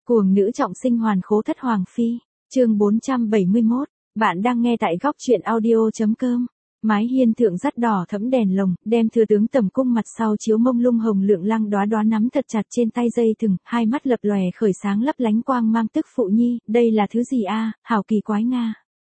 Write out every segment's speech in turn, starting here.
Cuồng nữ trọng sinh hoàn khố thất hoàng phi, chương 471, bạn đang nghe tại góc truyện audio.com. Mái hiên thượng dắt đỏ thẫm đèn lồng, đem thừa tướng tầm cung mặt sau chiếu mông lung hồng lượng Lăng Đoá Đoá nắm thật chặt trên tay dây thừng, hai mắt lập lòe khởi sáng lấp lánh quang mang tức phụ nhi, đây là thứ gì a? Hảo kỳ quái nga.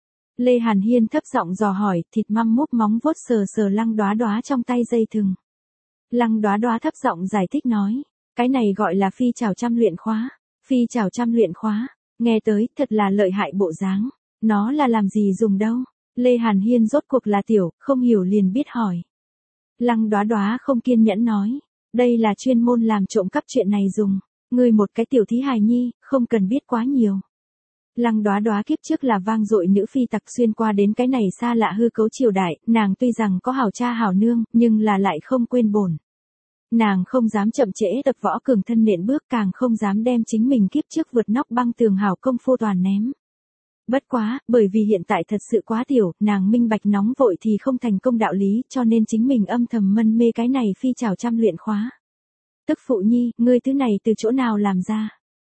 Lê Hàn Hiên thấp giọng dò hỏi, thịt măm múp móng vuốt sờ sờ Lăng Đoá Đoá trong tay dây thừng. Lăng Đoá Đoá thấp giọng giải thích nói, cái này gọi là phi chảo trăm luyện khóa. Phi chảo trăm luyện khóa, nghe tới thật là lợi hại bộ dáng, nó là làm gì dùng đâu? Lê Hàn Hiên rốt cuộc là tiểu, không hiểu liền biết hỏi. Lăng Đoá Đoá không kiên nhẫn nói, đây là chuyên môn làm trộm cắp chuyện này dùng, ngươi một cái tiểu thí hài nhi, không cần biết quá nhiều. Lăng Đoá Đoá kiếp trước là vang dội nữ phi tặc xuyên qua đến cái này xa lạ hư cấu triều đại, nàng tuy rằng có hảo cha hảo nương, nhưng là lại không quên bổn. Nàng không dám chậm trễ tập võ cường thân nện bước, càng không dám đem chính mình kiếp trước vượt nóc băng tường hảo công phu toàn ném. Bất quá, bởi vì hiện tại thật sự quá tiểu, nàng minh bạch nóng vội thì không thành công đạo lý, cho nên chính mình âm thầm mân mê cái này phi chảo trăm luyện khóa. Tức phụ nhi, ngươi thứ này từ chỗ nào làm ra?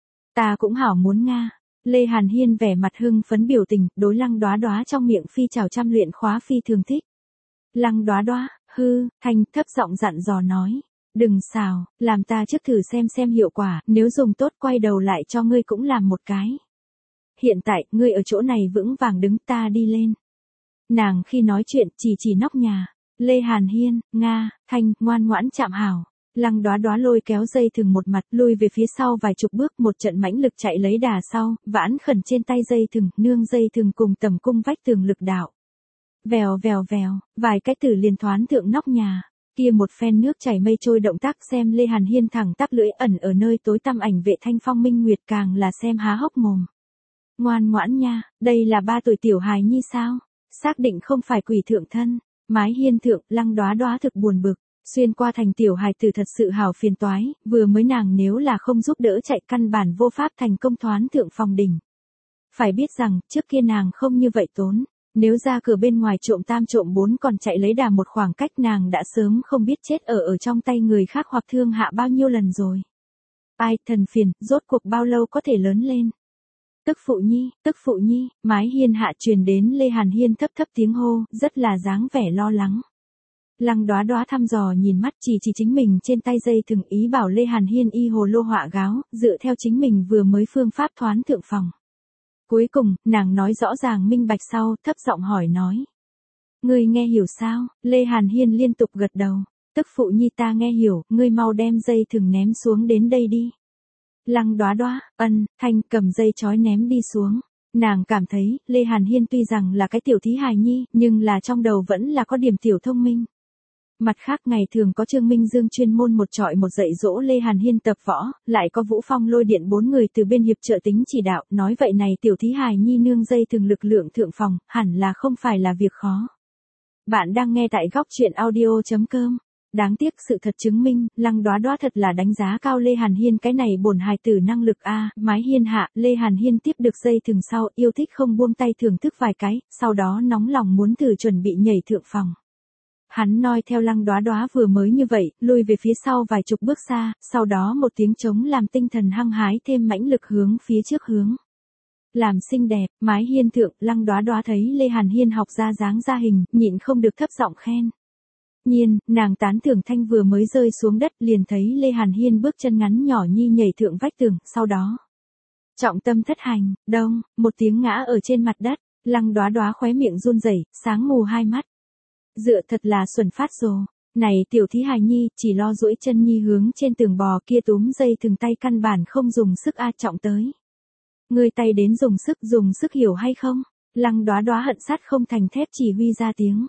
Ta cũng hảo muốn nga. Lê Hàn Hiên vẻ mặt hưng phấn biểu tình, đối Lăng Đoá Đoá trong miệng phi chảo trăm luyện khóa phi thường thích. Lăng Đoá Đoá, thanh thấp giọng dặn dò nói. Đừng xào, làm ta trước thử xem hiệu quả, nếu dùng tốt quay đầu lại cho ngươi cũng làm một cái. Hiện tại, ngươi ở chỗ này vững vàng đứng, ta đi lên. Nàng khi nói chuyện, chỉ nóc nhà. Lê Hàn Hiên, nga, thanh, ngoan ngoãn chạm hảo. Lăng Đoá Đoá lôi kéo dây thừng một mặt, lui về phía sau vài chục bước, một trận mãnh lực chạy lấy đà sau, vãn khẩn trên tay dây thừng, nương dây thừng cùng tầm cung vách tường lực đạo. Vèo, vài cái tử liền thoán thượng nóc nhà. Kia một phen nước chảy mây trôi động tác xem Lê Hàn Hiên thẳng tắp lưỡi ẩn ở nơi tối tăm ảnh vệ thanh phong minh nguyệt càng là xem há hốc mồm. Ngoan ngoãn nha, đây là 3 tuổi tiểu hài nhi sao? Xác định không phải quỷ thượng thân. Mái hiên thượng, Lăng Đoá Đoá thực buồn bực, xuyên qua thành tiểu hài tử thật sự hảo phiền toái, vừa mới nàng nếu là không giúp đỡ chạy căn bản vô pháp thành công thoán thượng phòng đỉnh. Phải biết rằng, trước kia nàng không như vậy tốn. Nếu ra cửa bên ngoài trộm tam trộm 4 còn chạy lấy đà một khoảng cách nàng đã sớm không biết chết ở trong tay người khác hoặc thương hạ bao nhiêu lần rồi. Ai thần phiền, rốt cuộc bao lâu có thể lớn lên. Tức phụ nhi, mái hiên hạ truyền đến Lê Hàn Hiên thấp tiếng hô, rất là dáng vẻ lo lắng. Lăng Đoá Đoá thăm dò nhìn mắt chỉ chính mình trên tay dây thừng ý bảo Lê Hàn Hiên y hồ lô họa gáo, dựa theo chính mình vừa mới phương pháp thoán thượng phòng. Cuối cùng, nàng nói rõ ràng minh bạch sau, thấp giọng hỏi nói. Ngươi nghe hiểu sao? Lê Hàn Hiên liên tục gật đầu. Tức phụ nhi ta nghe hiểu, ngươi mau đem dây thừng ném xuống đến đây đi. Lăng Đoá Đoá, thanh cầm dây chói ném đi xuống. Nàng cảm thấy, Lê Hàn Hiên tuy rằng là cái tiểu thí hài nhi, nhưng là trong đầu vẫn là có điểm tiểu thông minh. Mặt khác ngày thường có Trương Minh Dương chuyên môn một trọi một dạy dỗ Lê Hàn Hiên tập võ, lại có Vũ Phong lôi điện 4 người từ bên hiệp trợ tính chỉ đạo, nói vậy này tiểu thí hài nhi nương dây thường lực lượng thượng phòng, hẳn là không phải là việc khó. Bạn đang nghe tại góc truyện audio.com. Đáng tiếc sự thật chứng minh, Lăng Đoá Đoá thật là đánh giá cao Lê Hàn Hiên cái này bổn hài tử năng lực a. Mái hiên hạ, Lê Hàn Hiên tiếp được dây thừng sau, yêu thích không buông tay thưởng thức vài cái, sau đó nóng lòng muốn thử chuẩn bị nhảy thượng phòng. Hắn noi theo Lăng Đoá Đoá vừa mới như vậy, lui về phía sau vài chục bước xa, sau đó một tiếng trống làm tinh thần hăng hái thêm mãnh lực hướng phía trước hướng. Làm xinh đẹp, mái hiên thượng, Lăng Đoá Đoá thấy Lê Hàn Hiên học ra dáng ra hình, nhịn không được thấp giọng khen. Nhiên, nàng tán thưởng thanh vừa mới rơi xuống đất liền thấy Lê Hàn Hiên bước chân ngắn nhỏ nhi nhảy thượng vách tường, sau đó. Trọng tâm thất hành, đông, một tiếng ngã ở trên mặt đất, Lăng Đoá Đoá khóe miệng run rẩy, sáng mù hai mắt. Dựa thật là xuẩn phát rồ, này tiểu thí hài nhi, chỉ lo duỗi chân nhi hướng trên tường bò kia túm dây thừng tay căn bản không dùng sức trọng tới. Người tay đến dùng sức hiểu hay không? Lăng Đoá Đoá hận sắt không thành thép chỉ huy ra tiếng.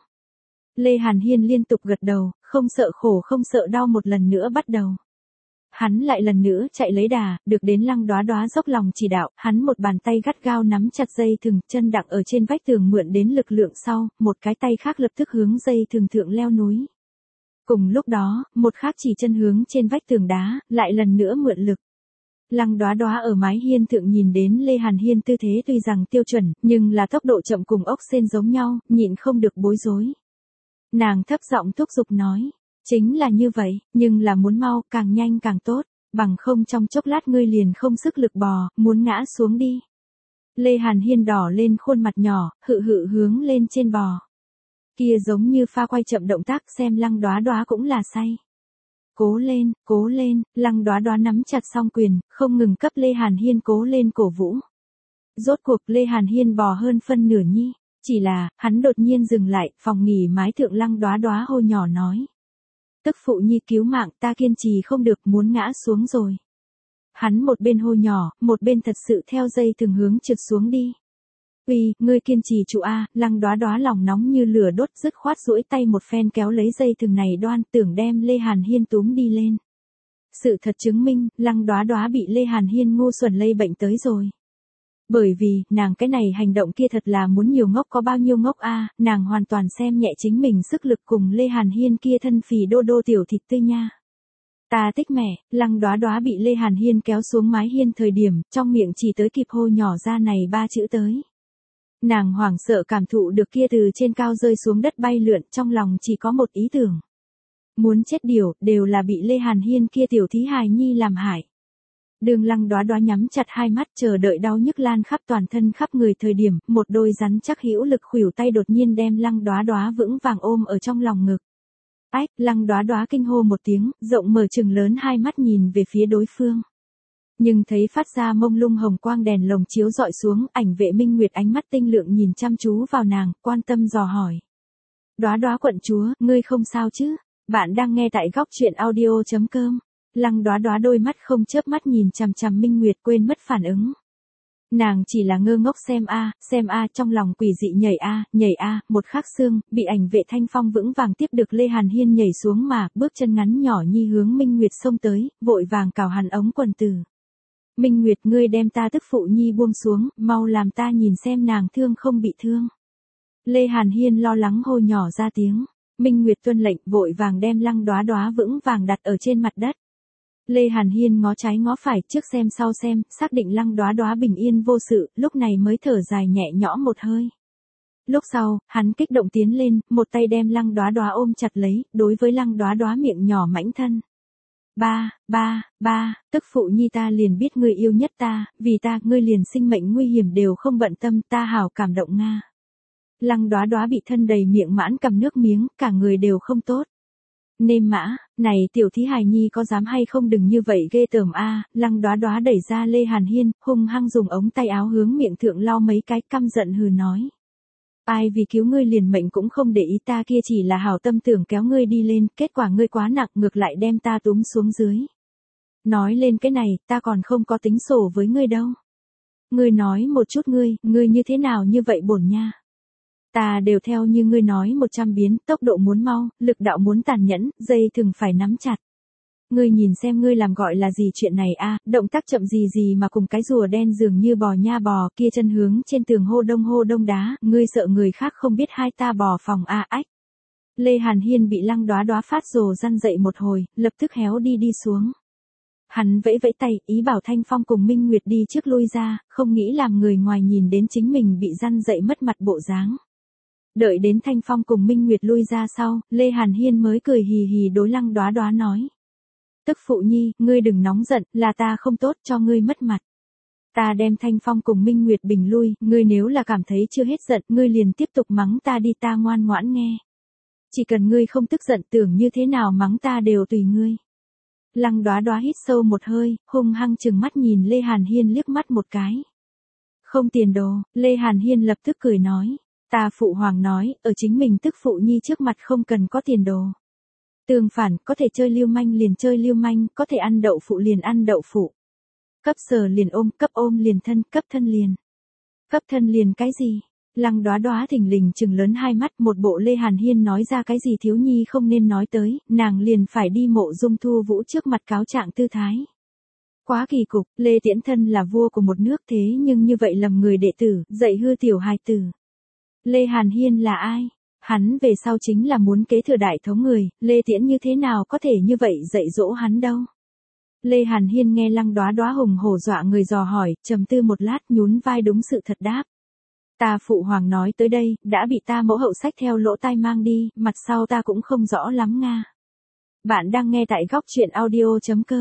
Lê Hàn Hiên liên tục gật đầu, không sợ khổ không sợ đau một lần nữa bắt đầu. Hắn lại lần nữa chạy lấy đà, được đến Lăng Đoá Đoá dốc lòng chỉ đạo, hắn một bàn tay gắt gao nắm chặt dây thừng, chân đặng ở trên vách tường mượn đến lực lượng sau, một cái tay khác lập tức hướng dây thừng thượng leo núi. Cùng lúc đó, một khác chỉ chân hướng trên vách tường đá, lại lần nữa mượn lực. Lăng Đoá Đoá ở mái hiên thượng nhìn đến Lê Hàn Hiên tư thế tuy rằng tiêu chuẩn, nhưng là tốc độ chậm cùng ốc sên giống nhau, nhịn không được bối rối. Nàng thấp giọng thúc giục nói. Chính là như vậy, nhưng là muốn mau, càng nhanh càng tốt. Bằng không trong chốc lát ngươi liền không sức lực bò, muốn ngã xuống đi. Lê Hàn Hiên đỏ lên khuôn mặt nhỏ, hự hự hướng lên trên bò. Kia giống như pha quay chậm động tác xem Lăng Đoá Đoá cũng là say. Cố lên, Lăng Đoá Đoá nắm chặt song quyền, không ngừng cấp Lê Hàn Hiên cố lên cổ vũ. Rốt cuộc Lê Hàn Hiên bò hơn phân nửa nhi, chỉ là, hắn đột nhiên dừng lại, phòng nghỉ mái thượng Lăng Đoá Đoá hô nhỏ nói. Tức phụ nhi cứu mạng, ta kiên trì không được, muốn ngã xuống rồi. Hắn một bên hô nhỏ, một bên thật sự theo dây từng hướng trượt xuống đi. Uy, ngươi kiên trì trụ a, Lăng Đoá Đoá lòng nóng như lửa đốt dứt khoát duỗi tay một phen kéo lấy dây thừng này đoan tưởng đem Lê Hàn Hiên túm đi lên. Sự thật chứng minh, Lăng Đoá Đoá bị Lê Hàn Hiên ngu xuẩn lây bệnh tới rồi. Bởi vì, nàng cái này hành động kia thật là muốn nhiều ngốc có bao nhiêu ngốc a, nàng hoàn toàn xem nhẹ chính mình sức lực cùng Lê Hàn Hiên kia thân phì đô đô tiểu thịt tươi nha. Ta thích mẹ, Lăng Đoá Đoá bị Lê Hàn Hiên kéo xuống mái hiên thời điểm, trong miệng chỉ tới kịp hô nhỏ ra này 3 chữ tới. Nàng hoảng sợ cảm thụ được kia từ trên cao rơi xuống đất bay lượn, trong lòng chỉ có một ý tưởng. Muốn chết điều, đều là bị Lê Hàn Hiên kia tiểu thí hài nhi làm hại. Đường Lăng Đoá Đoá nhắm chặt hai mắt chờ đợi đau nhức lan khắp toàn thân khắp người thời điểm, một đôi rắn chắc hữu lực khuỷu tay đột nhiên đem Lăng Đoá Đoá vững vàng ôm ở trong lòng ngực. Ách, Lăng Đoá Đoá kinh hô một tiếng, rộng mở trừng lớn hai mắt nhìn về phía đối phương. Nhưng thấy phát ra mông lung hồng quang đèn lồng chiếu dọi xuống, ảnh Vệ Minh Nguyệt ánh mắt tinh lượng nhìn chăm chú vào nàng, quan tâm dò hỏi. Đoá Đoá quận chúa, ngươi không sao chứ? Bạn đang nghe tại góc truyện audio.com. Lăng Đoá Đoá đôi mắt không chớp mắt nhìn chằm chằm Minh Nguyệt quên mất phản ứng. Nàng chỉ là ngơ ngốc xem a, trong lòng quỷ dị nhảy a, một khắc xương, bị ảnh Vệ Thanh Phong vững vàng tiếp được Lê Hàn Hiên nhảy xuống mà, bước chân ngắn nhỏ nhi hướng Minh Nguyệt xông tới, vội vàng cào hắn ống quần tử. Minh Nguyệt ngươi đem ta tức phụ nhi buông xuống, mau làm ta nhìn xem nàng thương không bị thương. Lê Hàn Hiên lo lắng hô nhỏ ra tiếng. Minh Nguyệt tuân lệnh vội vàng đem Lăng Đoá Đoá vững vàng đặt ở trên mặt đất. Lê Hàn Hiên ngó trái ngó phải trước xem sau xem, xác định Lăng Đoá Đoá bình yên vô sự, lúc này mới thở dài nhẹ nhõm một hơi. Lúc sau, hắn kích động tiến lên, một tay đem Lăng Đoá Đoá ôm chặt lấy, đối với Lăng Đoá Đoá miệng nhỏ mãnh thân. Ba, tức phụ nhi ta liền biết ngươi yêu nhất ta, vì ta, ngươi liền sinh mệnh nguy hiểm đều không bận tâm, ta hảo cảm động nga. Lăng Đoá Đoá bị thân đầy miệng mãn cầm nước miếng, cả người đều không tốt. Nêm mã, này tiểu thí hài nhi có dám hay không đừng như vậy ghê tởm a, Lăng Đoá Đoá đẩy ra Lê Hàn Hiên, hung hăng dùng ống tay áo hướng miệng thượng lau mấy cái, căm giận hừ nói. Ai vì cứu ngươi liền mệnh cũng không để ý, ta kia chỉ là hảo tâm tưởng kéo ngươi đi lên, kết quả ngươi quá nặng ngược lại đem ta túm xuống dưới. Nói lên cái này, ta còn không có tính sổ với ngươi đâu. Ngươi nói một chút ngươi như thế nào như vậy bổn nha. Ta đều theo như ngươi nói 100 biến, tốc độ muốn mau, lực đạo muốn tàn nhẫn, dây thừng phải nắm chặt. Ngươi nhìn xem ngươi làm gọi là gì chuyện này a, động tác chậm gì mà cùng cái rùa đen dường như bò nha bò, kia chân hướng trên tường hô đông đá, ngươi sợ người khác không biết hai ta bò phòng a ách. Lê Hàn Hiên bị Lăng Đoá Đoá phát rồ răn dậy một hồi, lập tức héo đi xuống. Hắn vẫy tay, ý bảo Thanh Phong cùng Minh Nguyệt đi trước lui ra, không nghĩ làm người ngoài nhìn đến chính mình bị răn dậy mất mặt bộ dáng. Đợi đến Thanh Phong cùng Minh Nguyệt lui ra sau, Lê Hàn Hiên mới cười hì hì đối Lăng Đoá Đoá nói. Tức phụ nhi, ngươi đừng nóng giận, là ta không tốt cho ngươi mất mặt. Ta đem Thanh Phong cùng Minh Nguyệt bình lui, ngươi nếu là cảm thấy chưa hết giận, ngươi liền tiếp tục mắng ta đi, ta ngoan ngoãn nghe. Chỉ cần ngươi không tức giận, tưởng như thế nào mắng ta đều tùy ngươi. Lăng Đoá Đoá hít sâu một hơi, hung hăng chừng mắt nhìn Lê Hàn Hiên liếc mắt một cái. Không tiền đồ, Lê Hàn Hiên lập tức cười nói. Ta phụ hoàng nói, ở chính mình tức phụ nhi trước mặt không cần có tiền đồ. Tương phản, có thể chơi lưu manh liền chơi lưu manh, có thể ăn đậu phụ liền ăn đậu phụ. Cấp sờ liền ôm, cấp ôm liền thân, cấp thân liền. Cấp thân liền cái gì? Lăng Đoá Đoá thình lình trừng lớn hai mắt, một bộ Lê Hàn Hiên nói ra cái gì thiếu nhi không nên nói tới, nàng liền phải đi Mộ Dung Thu Vũ trước mặt cáo trạng tư thái. Quá kỳ cục, Lê Tiễn Thân là vua của một nước thế nhưng như vậy lầm người đệ tử, dạy hư tiểu hài tử. Lê Hàn Hiên là ai? Hắn về sau chính là muốn kế thừa đại thống người, Lê Tiễn như thế nào có thể như vậy dạy dỗ hắn đâu? Lê Hàn Hiên nghe Lăng Đoá Đoá hùng hổ dọa người dò hỏi, trầm tư một lát nhún vai đúng sự thật đáp. Ta phụ hoàng nói tới đây, đã bị ta mẫu hậu sách theo lỗ tai mang đi, mặt sau ta cũng không rõ lắm nga. Bạn đang nghe tại góc truyện audio.com.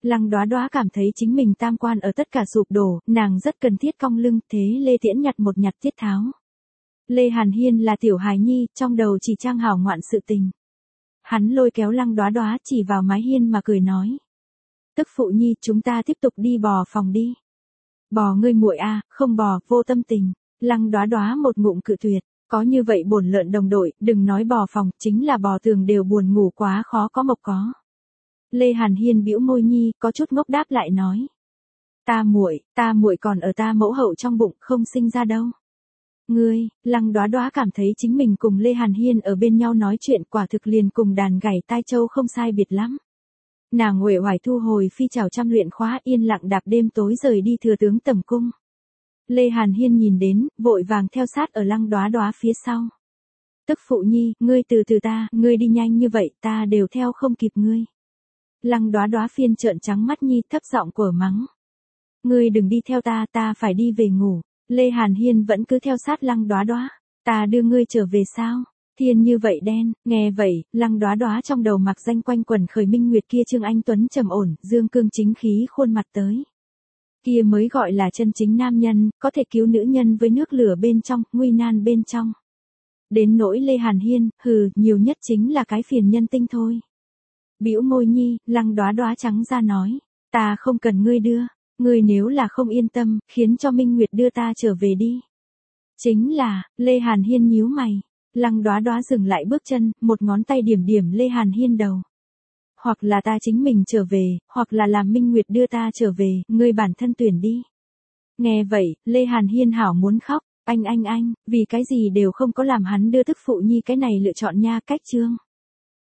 Lăng Đoá Đoá cảm thấy chính mình tam quan ở tất cả sụp đổ, nàng rất cần thiết cong lưng, thế Lê Tiễn nhặt tiết tháo. Lê Hàn Hiên là tiểu hài nhi, trong đầu chỉ trang hảo ngoạn sự tình. Hắn lôi kéo Lăng Đoá Đoá chỉ vào mái hiên mà cười nói. Tức phụ nhi, chúng ta tiếp tục đi bò phòng đi. Bò ngươi muội a, không bò, vô tâm tình. Lăng Đoá Đoá một ngụm cự tuyệt, có như vậy bổn lợn đồng đội, đừng nói bò phòng, chính là bò tường đều buồn ngủ quá khó có mộc có. Lê Hàn Hiên bĩu môi nhi, có chút ngốc đáp lại nói. Ta muội còn ở ta mẫu hậu trong bụng, không sinh ra đâu. Ngươi, Lăng Đoá Đoá cảm thấy chính mình cùng Lê Hàn Hiên ở bên nhau nói chuyện quả thực liền cùng đàn gảy tai châu không sai biệt lắm. Nàng uể oải thu hồi phi trảo trăm luyện khóa, yên lặng đạp đêm tối rời đi thừa tướng tầm cung. Lê Hàn Hiên nhìn đến, vội vàng theo sát ở Lăng Đoá Đoá phía sau. Tức phụ nhi, ngươi từ từ ta, ngươi đi nhanh như vậy, ta đều theo không kịp ngươi. Lăng Đoá Đoá phiên trợn trắng mắt nhi, thấp giọng quở mắng. Ngươi đừng đi theo ta, ta phải đi về ngủ. Lê Hàn Hiên vẫn cứ theo sát Lăng Đoá Đoá. Ta đưa ngươi trở về sao? Thiên như vậy đen, nghe vậy, Lăng Đoá Đoá trong đầu mặc danh quanh quẩn khởi Minh Nguyệt kia Trương Anh Tuấn trầm ổn, dương cương chính khí khuôn mặt tới. Kia mới gọi là chân chính nam nhân, có thể cứu nữ nhân với nước lửa bên trong, nguy nan bên trong. Đến nỗi Lê Hàn Hiên, nhiều nhất chính là cái phiền nhân tinh thôi. Bĩu môi nhi, Lăng Đoá Đoá trắng ra nói, ta không cần ngươi đưa, ngươi nếu là không yên tâm, khiến cho Minh Nguyệt đưa ta trở về đi. Chính là, Lê Hàn Hiên nhíu mày. Lăng Đoá Đoá dừng lại bước chân, một ngón tay điểm điểm Lê Hàn Hiên đầu. Hoặc là ta chính mình trở về, hoặc là làm Minh Nguyệt đưa ta trở về, ngươi bản thân tuyển đi. Nghe vậy, Lê Hàn Hiên hảo muốn khóc, anh, vì cái gì đều không có làm hắn đưa tức phụ nhi cái này lựa chọn nha, cách chương.